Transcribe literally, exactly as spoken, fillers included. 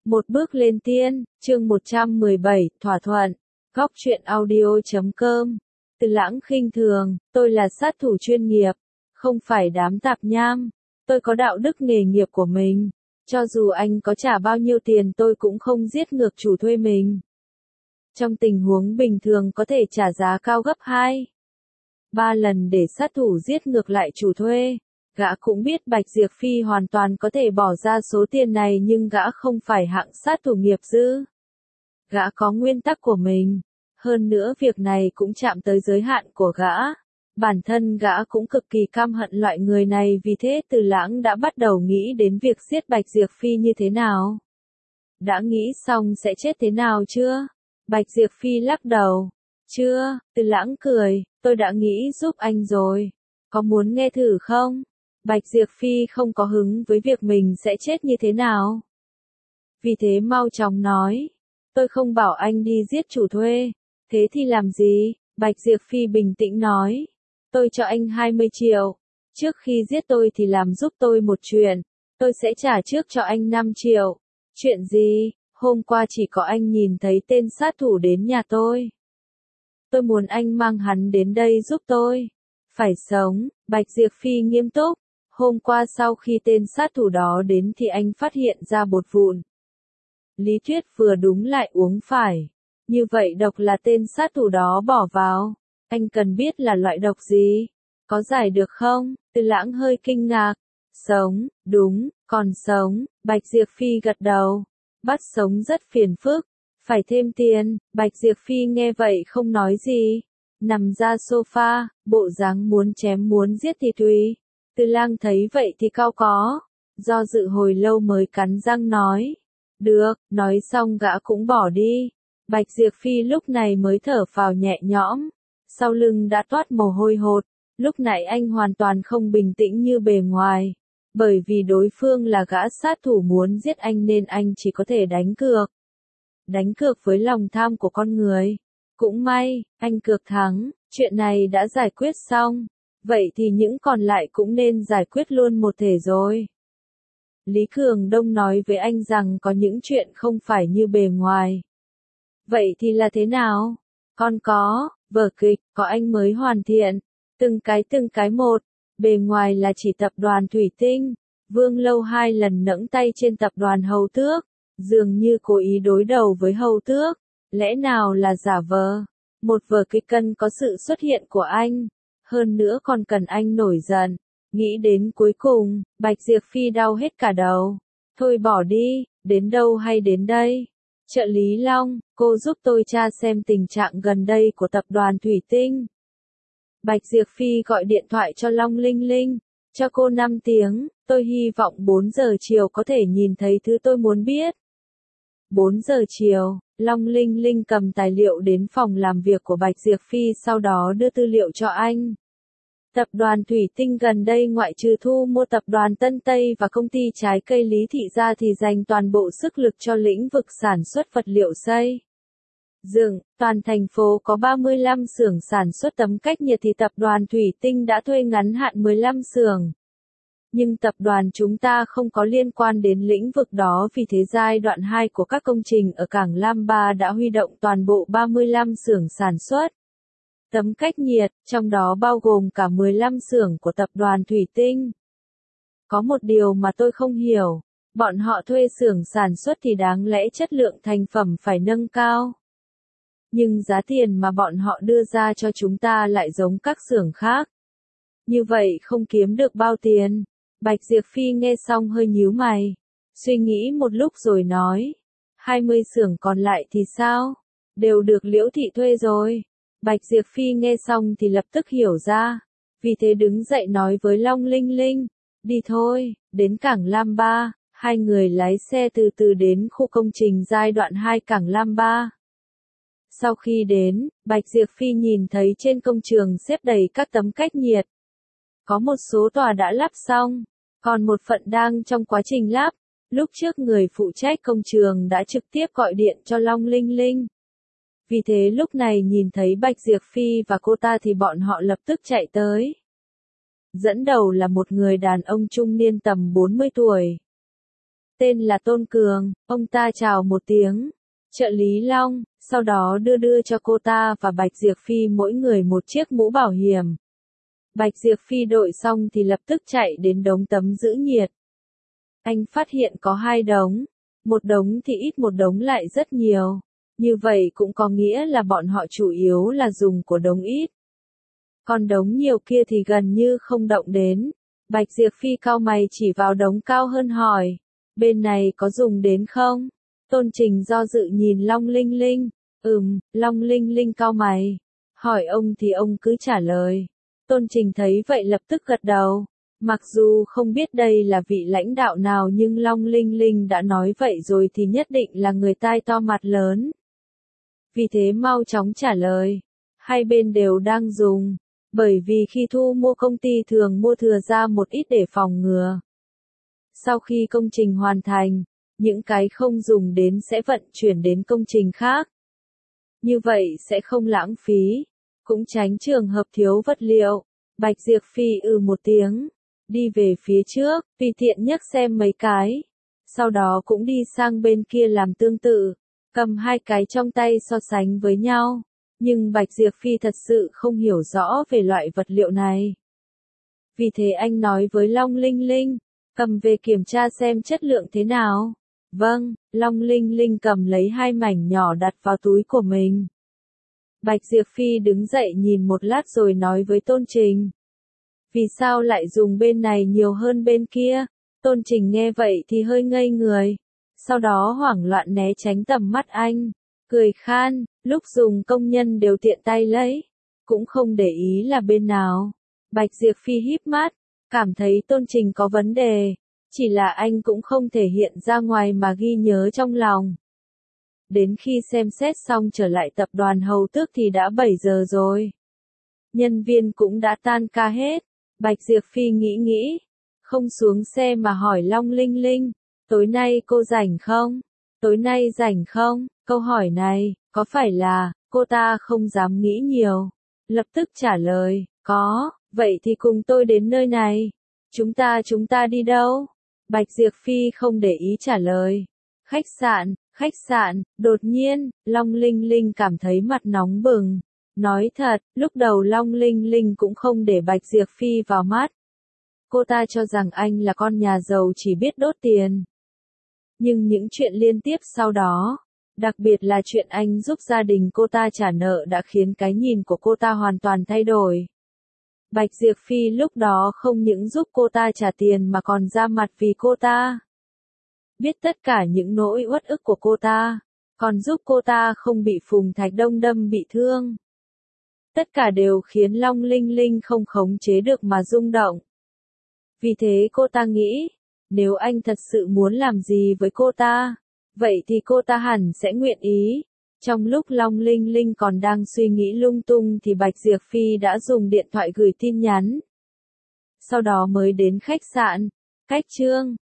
Một bước lên tiên, chương một trăm mười bảy, thỏa thuận. Góc truyện audio chấm com. Từ Lãng khinh thường, tôi là sát thủ chuyên nghiệp, không phải đám tạp nham. Tôi có đạo đức nghề nghiệp của mình. Cho dù anh có trả bao nhiêu tiền tôi cũng không giết ngược chủ thuê mình. Trong tình huống bình thường có thể trả giá cao gấp hai, ba lần để sát thủ giết ngược lại chủ thuê. Gã cũng biết Bạch Diệp Phi hoàn toàn có thể bỏ ra số tiền này nhưng gã không phải hạng sát thủ nghiệp dư. Gã có nguyên tắc của mình. Hơn nữa việc này cũng chạm tới giới hạn của gã. Bản thân gã cũng cực kỳ căm hận loại người này, vì thế Từ Lãng đã bắt đầu nghĩ đến việc giết Bạch Diệp Phi như thế nào. Đã nghĩ xong sẽ chết thế nào chưa? Bạch Diệp Phi lắc đầu. Chưa, Từ Lãng cười, tôi đã nghĩ giúp anh rồi. Có muốn nghe thử không? Bạch Diệp Phi không có hứng với việc mình sẽ chết như thế nào. Vì thế mau chóng nói. Tôi không bảo anh đi giết chủ thuê. Thế thì làm gì? Bạch Diệp Phi bình tĩnh nói. Tôi cho anh hai mươi triệu. Trước khi giết tôi thì làm giúp tôi một chuyện. Tôi sẽ trả trước cho anh năm triệu. Chuyện gì? Hôm qua chỉ có anh nhìn thấy tên sát thủ đến nhà tôi. Tôi muốn anh mang hắn đến đây giúp tôi. Phải sống, Bạch Diệp Phi nghiêm túc. Hôm qua sau khi tên sát thủ đó đến thì anh phát hiện ra bột vụn. Lý thuyết vừa đúng lại uống phải. Như vậy độc là tên sát thủ đó bỏ vào. Anh cần biết là loại độc gì. Có giải được không? Từ Lãng hơi kinh ngạc. Sống, đúng, còn sống. Bạch Diệp Phi gật đầu. Bắt sống rất phiền phức. Phải thêm tiền. Bạch Diệp Phi nghe vậy không nói gì. Nằm ra sofa, bộ dáng muốn chém muốn giết thì tùy. Từ Lang thấy vậy thì cau có. Do dự hồi lâu mới cắn răng nói. Được, nói xong gã cũng bỏ đi. Bạch Diệp Phi lúc này mới thở phào nhẹ nhõm. Sau lưng đã toát mồ hôi hột. Lúc nãy anh hoàn toàn không bình tĩnh như bề ngoài. Bởi vì đối phương là gã sát thủ muốn giết anh nên anh chỉ có thể đánh cược. Đánh cược với lòng tham của con người. Cũng may, anh cược thắng, chuyện này đã giải quyết xong. Vậy thì những còn lại cũng nên giải quyết luôn một thể rồi. Lý Cường Đông nói với anh rằng có những chuyện không phải như bề ngoài. Vậy thì là thế nào? Còn có, vở kịch, có anh mới hoàn thiện. Từng cái từng cái một. Bề ngoài là chỉ tập đoàn Thủy Tinh. Vương Lâu hai lần nẫng tay trên tập đoàn Hầu Tước. Dường như cố ý đối đầu với Hầu Tước. Lẽ nào là giả vờ? Một vở kịch cần có sự xuất hiện của anh. Hơn nữa còn cần anh nổi giận. Nghĩ đến cuối cùng, Bạch Diệp Phi đau hết cả đầu. Thôi bỏ đi, đến đâu hay đến đây? Trợ lý Long, cô giúp tôi tra xem tình trạng gần đây của tập đoàn Thủy Tinh. Bạch Diệp Phi gọi điện thoại cho Long Linh Linh. Cho cô năm tiếng, tôi hy vọng bốn giờ chiều có thể nhìn thấy thứ tôi muốn biết. bốn giờ chiều, Long Linh Linh cầm tài liệu đến phòng làm việc của Bạch Diệp Phi, sau đó đưa tư liệu cho anh. Tập đoàn Thủy Tinh gần đây ngoại trừ thu mua tập đoàn Tân Tây và công ty trái cây Lý Thị ra thì dành toàn bộ sức lực cho lĩnh vực sản xuất vật liệu xây dựng. Toàn thành phố có ba mươi lăm xưởng sản xuất tấm cách nhiệt thì tập đoàn Thủy Tinh đã thuê ngắn hạn mười lăm xưởng. Nhưng tập đoàn chúng ta không có liên quan đến lĩnh vực đó, vì thế giai đoạn hai của các công trình ở cảng Lam Ba đã huy động toàn bộ ba mươi lăm xưởng sản xuất tấm cách nhiệt, trong đó bao gồm cả mười lăm xưởng của tập đoàn Thủy Tinh. Có một điều mà tôi không hiểu, bọn họ thuê xưởng sản xuất thì đáng lẽ chất lượng thành phẩm phải nâng cao. Nhưng giá tiền mà bọn họ đưa ra cho chúng ta lại giống các xưởng khác. Như vậy không kiếm được bao tiền. Bạch Diệp Phi nghe xong hơi nhíu mày. Suy nghĩ một lúc rồi nói. hai mươi xưởng còn lại thì sao? Đều được Liễu Thị thuê rồi. Bạch Diệp Phi nghe xong thì lập tức hiểu ra. Vì thế đứng dậy nói với Long Linh Linh. Đi thôi, đến cảng Lam Ba. Hai người lái xe từ từ đến khu công trình giai đoạn hai cảng Lam Ba. Sau khi đến, Bạch Diệp Phi nhìn thấy trên công trường xếp đầy các tấm cách nhiệt. Có một số tòa đã lắp xong, còn một phận đang trong quá trình lắp. Lúc trước người phụ trách công trường đã trực tiếp gọi điện cho Long Linh Linh. Vì thế lúc này nhìn thấy Bạch Diệp Phi và cô ta thì bọn họ lập tức chạy tới. Dẫn đầu là một người đàn ông trung niên tầm bốn mươi tuổi. tên là Tôn Cường, ông ta chào một tiếng. Trợ lý Long, sau đó đưa đưa cho cô ta và Bạch Diệp Phi mỗi người một chiếc mũ bảo hiểm. Bạch Diệp Phi đội xong thì lập tức chạy đến đống tấm giữ nhiệt. Anh phát hiện có hai đống, một đống thì ít một đống lại rất nhiều. Như vậy cũng có nghĩa là bọn họ chủ yếu là dùng của đống ít. Còn đống nhiều kia thì gần như không động đến. Bạch Diệp Phi cau mày chỉ vào đống cao hơn hỏi, bên này có dùng đến không? Tôn Trình do dự nhìn Long Linh Linh, ừm, Long Linh Linh cau mày, hỏi ông thì ông cứ trả lời. Tôn Trình thấy vậy lập tức gật đầu, mặc dù không biết đây là vị lãnh đạo nào nhưng Long Linh Linh đã nói vậy rồi thì nhất định là người tai to mặt lớn. Vì thế mau chóng trả lời, hai bên đều đang dùng, bởi vì khi thu mua công ty thường mua thừa ra một ít để phòng ngừa. Sau khi công trình hoàn thành, những cái không dùng đến sẽ vận chuyển đến công trình khác. Như vậy sẽ không lãng phí, cũng tránh trường hợp thiếu vật liệu. Bạch Diệp Phi ừ một tiếng, đi về phía trước, tùy tiện nhấc xem mấy cái. Sau đó cũng đi sang bên kia làm tương tự, cầm hai cái trong tay so sánh với nhau. Nhưng Bạch Diệp Phi thật sự không hiểu rõ về loại vật liệu này. Vì thế anh nói với Long Linh Linh, cầm về kiểm tra xem chất lượng thế nào. Vâng, Long Linh Linh cầm lấy hai mảnh nhỏ đặt vào túi của mình. Bạch Diệp Phi đứng dậy nhìn một lát rồi nói với Tôn Trình. Vì sao lại dùng bên này nhiều hơn bên kia? Tôn Trình nghe vậy thì hơi ngây người. Sau đó hoảng loạn né tránh tầm mắt anh. Cười khan, lúc dùng công nhân đều tiện tay lấy. Cũng không để ý là bên nào. Bạch Diệp Phi híp mắt, cảm thấy Tôn Trình có vấn đề. Chỉ là anh cũng không thể hiện ra ngoài mà ghi nhớ trong lòng. Đến khi xem xét xong trở lại tập đoàn Hầu Tước thì đã bảy giờ rồi. Nhân viên cũng đã tan ca hết. Bạch Diệp Phi nghĩ nghĩ, không xuống xe mà hỏi Long Linh Linh, tối nay cô rảnh không? Tối nay rảnh không? Câu hỏi này, có phải là, cô ta không dám nghĩ nhiều. Lập tức trả lời, có, vậy thì cùng tôi đến nơi này. Chúng ta chúng ta đi đâu? Bạch Diệp Phi không để ý trả lời. Khách sạn, khách sạn, đột nhiên, Long Linh Linh cảm thấy mặt nóng bừng. Nói thật, lúc đầu Long Linh Linh cũng không để Bạch Diệp Phi vào mắt. Cô ta cho rằng anh là con nhà giàu chỉ biết đốt tiền. Nhưng những chuyện liên tiếp sau đó, đặc biệt là chuyện anh giúp gia đình cô ta trả nợ đã khiến cái nhìn của cô ta hoàn toàn thay đổi. Bạch Diệp Phi lúc đó không những giúp cô ta trả tiền mà còn ra mặt vì cô ta. Biết tất cả những nỗi uất ức của cô ta, còn giúp cô ta không bị Phùng Thạch Đông đâm bị thương. Tất cả đều khiến Long Linh Linh không khống chế được mà rung động. Vì thế cô ta nghĩ, nếu anh thật sự muốn làm gì với cô ta, vậy thì cô ta hẳn sẽ nguyện ý. Trong lúc Long Linh Linh còn đang suy nghĩ lung tung thì Bạch Diệp Phi đã dùng điện thoại gửi tin nhắn. Sau đó mới đến khách sạn, cách Trương.